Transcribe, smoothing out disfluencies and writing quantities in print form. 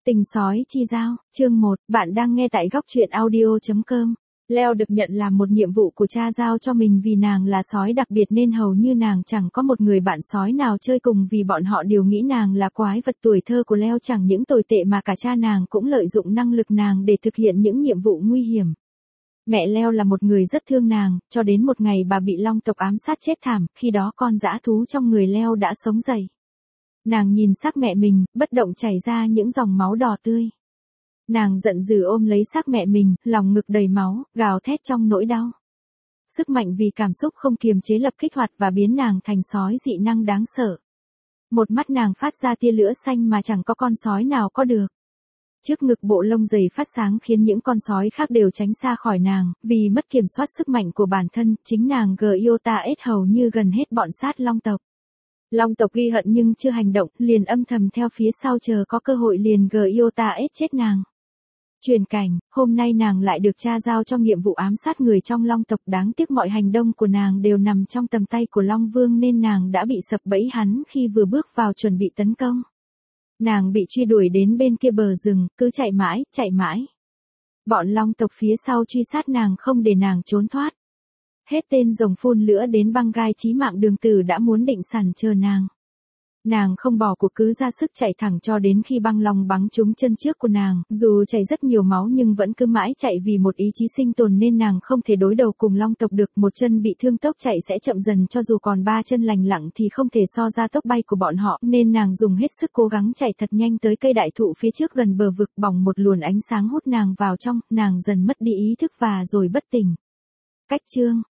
Tình sói chi giao, chương 1, bạn đang nghe tại góc truyện audio.com. Leo được nhận làm một nhiệm vụ của cha giao cho mình vì nàng là sói đặc biệt nên hầu như nàng chẳng có một người bạn sói nào chơi cùng vì bọn họ đều nghĩ nàng là quái vật. Tuổi thơ của Leo chẳng những tồi tệ mà cả cha nàng cũng lợi dụng năng lực nàng để thực hiện những nhiệm vụ nguy hiểm. Mẹ Leo là một người rất thương nàng, cho đến một ngày bà bị long tộc ám sát chết thảm, khi đó con dã thú trong người Leo đã sống dậy. Nàng nhìn xác mẹ mình, bất động chảy ra những dòng máu đỏ tươi. Nàng giận dữ ôm lấy xác mẹ mình, lòng ngực đầy máu, gào thét trong nỗi đau. Sức mạnh vì cảm xúc không kiềm chế lập kích hoạt và biến nàng thành sói dị năng đáng sợ. Một mắt nàng phát ra tia lửa xanh mà chẳng có con sói nào có được. Trước ngực bộ lông dày phát sáng khiến những con sói khác đều tránh xa khỏi nàng, vì mất kiểm soát sức mạnh của bản thân, chính nàng Gyota-S hầu như gần hết bọn sát long tộc. Long tộc ghi hận nhưng chưa hành động, liền âm thầm theo phía sau chờ có cơ hội liền Gyota-S chết nàng. Chuyển cảnh, hôm nay nàng lại được cha giao cho nhiệm vụ ám sát người trong long tộc, đáng tiếc mọi hành động của nàng đều nằm trong tầm tay của Long Vương nên nàng đã bị sập bẫy hắn khi vừa bước vào chuẩn bị tấn công. Nàng bị truy đuổi đến bên kia bờ rừng, cứ chạy mãi. Bọn long tộc phía sau truy sát nàng không để nàng trốn thoát. Hết tên rồng phun lửa đến băng gai chí mạng Đường Tử đã muốn định sẵn chờ nàng. Nàng không bỏ cuộc cứ ra sức chạy thẳng cho đến khi băng long bắn trúng chân trước của nàng, dù chảy rất nhiều máu nhưng vẫn cứ mãi chạy vì một ý chí sinh tồn nên nàng không thể đối đầu cùng long tộc được. Một chân bị thương tốc chạy sẽ chậm dần cho dù còn ba chân lành lặn thì không thể so ra tốc bay của bọn họ nên nàng dùng hết sức cố gắng chạy thật nhanh tới cây đại thụ phía trước gần bờ vực. Bỏng một luồng ánh sáng hút nàng vào trong, nàng dần mất đi ý thức và rồi bất tỉnh. Cách chương